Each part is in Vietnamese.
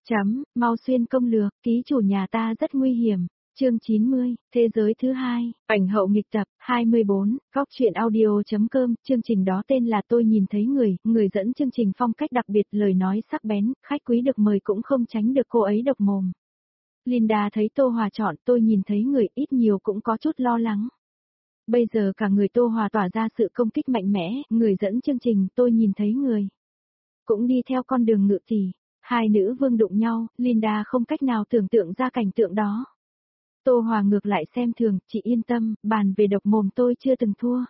Mau xuyên công lược, ký chủ nhà ta rất nguy hiểm. Chương 90, Thế giới thứ hai, ảnh hậu nghịch tập, 24, góc truyện audio.com, chương trình đó tên là Tôi nhìn thấy người dẫn chương trình phong cách đặc biệt, lời nói sắc bén, khách quý được mời cũng không tránh được cô ấy độc mồm. Linda thấy Tô Hòa chọn Tôi nhìn thấy người, ít nhiều cũng có chút lo lắng. Bây giờ cả người Tô Hòa tỏa ra sự công kích mạnh mẽ, người dẫn chương trình Tôi nhìn thấy người. Cũng đi theo con đường ngự tỷ, hai nữ vương đụng nhau, Linda không cách nào tưởng tượng ra cảnh tượng đó. Tô Hòa ngược lại xem thường, chị yên tâm, bàn về độc mồm tôi chưa từng thua.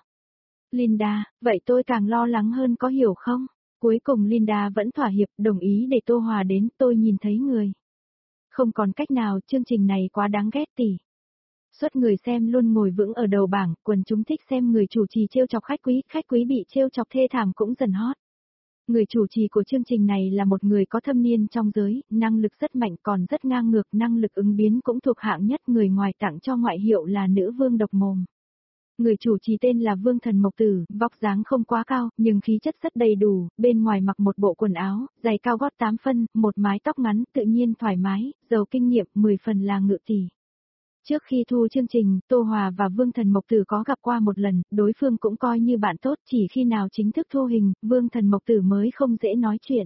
Linda, vậy tôi càng lo lắng hơn có hiểu không? Cuối cùng Linda vẫn thỏa hiệp, đồng ý để Tô Hòa đến, Tôi nhìn thấy người. Không còn cách nào, chương trình này quá đáng ghét tỷ. Suốt người xem luôn ngồi vững ở đầu bảng, quần chúng thích xem người chủ trì trêu chọc khách quý bị trêu chọc thê thảm cũng dần hot. Người chủ trì của chương trình này là một người có thâm niên trong giới, năng lực rất mạnh còn rất ngang ngược, năng lực ứng biến cũng thuộc hạng nhất, người ngoài tặng cho ngoại hiệu là nữ vương độc mồm. Người chủ trì tên là Vương Thần Mộc Tử, vóc dáng không quá cao, nhưng khí chất rất đầy đủ, bên ngoài mặc một bộ quần áo, giày cao gót 8 phân, một mái tóc ngắn, tự nhiên thoải mái, giàu kinh nghiệm, 10 phần là ngự tỷ. Trước khi thu chương trình, Tô Hòa và Vương Thần Mộc Tử có gặp qua một lần, đối phương cũng coi như bạn tốt, chỉ khi nào chính thức thu hình, Vương Thần Mộc Tử mới không dễ nói chuyện.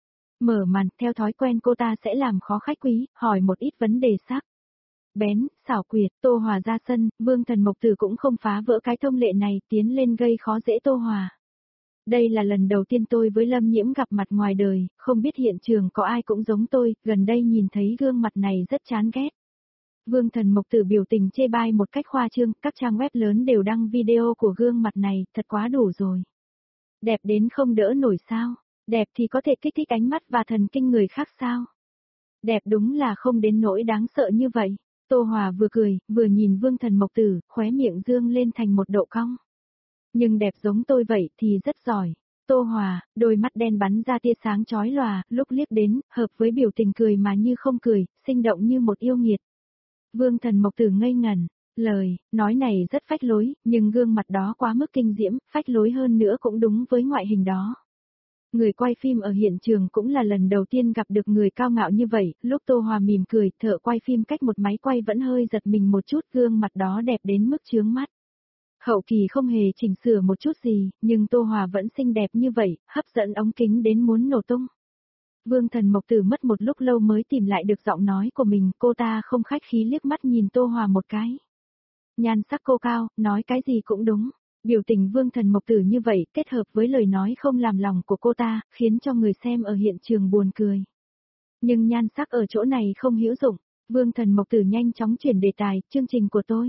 Mở màn, theo thói quen cô ta sẽ làm khó khách quý, hỏi một ít vấn đề sắc bén, xảo quyệt, Tô Hòa ra sân, Vương Thần Mộc Tử cũng không phá vỡ cái thông lệ này, tiến lên gây khó dễ Tô Hòa. Đây là lần đầu tiên tôi với Lâm Nhiễm gặp mặt ngoài đời, không biết hiện trường có ai cũng giống tôi, gần đây nhìn thấy gương mặt này rất chán ghét. Vương Thần Mộc Tử biểu tình chê bai một cách khoa trương, các trang web lớn đều đăng video của gương mặt này, thật quá đủ rồi. Đẹp đến không đỡ nổi sao? Đẹp thì có thể kích thích ánh mắt và thần kinh người khác sao? Đẹp đúng là không đến nỗi đáng sợ như vậy. Tô Hòa vừa cười, vừa nhìn Vương Thần Mộc Tử, khóe miệng dương lên thành một độ cong. Nhưng đẹp giống tôi vậy thì rất giỏi. Tô Hòa, đôi mắt đen bắn ra tia sáng chói lòa, lúc liếc đến, hợp với biểu tình cười mà như không cười, sinh động như một yêu nghiệt. Vương Thần Mộc Tử ngây ngẩn, lời nói này rất phách lối, nhưng gương mặt đó quá mức kinh diễm, phách lối hơn nữa cũng đúng với ngoại hình đó. Người quay phim ở hiện trường cũng là lần đầu tiên gặp được người cao ngạo như vậy, lúc Tô Hòa mỉm cười, thợ quay phim cách một máy quay vẫn hơi giật mình một chút, gương mặt đó đẹp đến mức chướng mắt. Hậu kỳ không hề chỉnh sửa một chút gì, nhưng Tô Hòa vẫn xinh đẹp như vậy, hấp dẫn ống kính đến muốn nổ tung. Vương Thần Mộc Tử mất một lúc lâu mới tìm lại được giọng nói của mình, cô ta không khách khí liếc mắt nhìn Tô Hòa một cái. Nhan sắc cô cao, nói cái gì cũng đúng. Biểu tình Vương Thần Mộc Tử như vậy kết hợp với lời nói không làm lòng của cô ta, khiến cho người xem ở hiện trường buồn cười. Nhưng nhan sắc ở chỗ này không hữu dụng, Vương Thần Mộc Tử nhanh chóng chuyển đề tài, chương trình của tôi.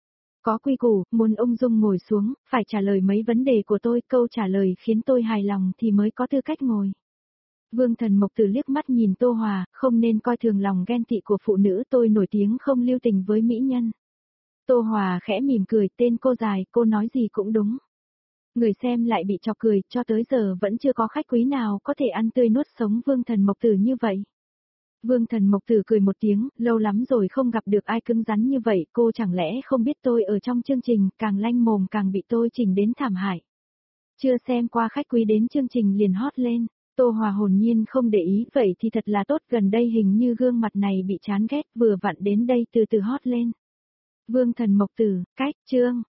Có quy củ, muốn ung dung ngồi xuống, phải trả lời mấy vấn đề của tôi, câu trả lời khiến tôi hài lòng thì mới có tư cách ngồi. Vương Thần Mộc Tử liếc mắt nhìn Tô Hòa, không nên coi thường lòng ghen tị của phụ nữ, tôi nổi tiếng không lưu tình với mỹ nhân. Tô Hòa khẽ mỉm cười, tên cô dài, cô nói gì cũng đúng. Người xem lại bị chọc cười, cho tới giờ vẫn chưa có khách quý nào có thể ăn tươi nuốt sống Vương Thần Mộc Tử như vậy. Vương Thần Mộc Tử cười một tiếng, lâu lắm rồi không gặp được ai cứng rắn như vậy, cô chẳng lẽ không biết tôi ở trong chương trình, càng lanh mồm càng bị tôi chỉnh đến thảm hại. Chưa xem qua khách quý đến chương trình liền hot lên. Tô Hòa hồn nhiên không để ý, vậy thì thật là tốt, gần đây hình như gương mặt này bị chán ghét, vừa vặn đến đây từ từ hot lên. Vương Thần Mộc Tử, cách, chương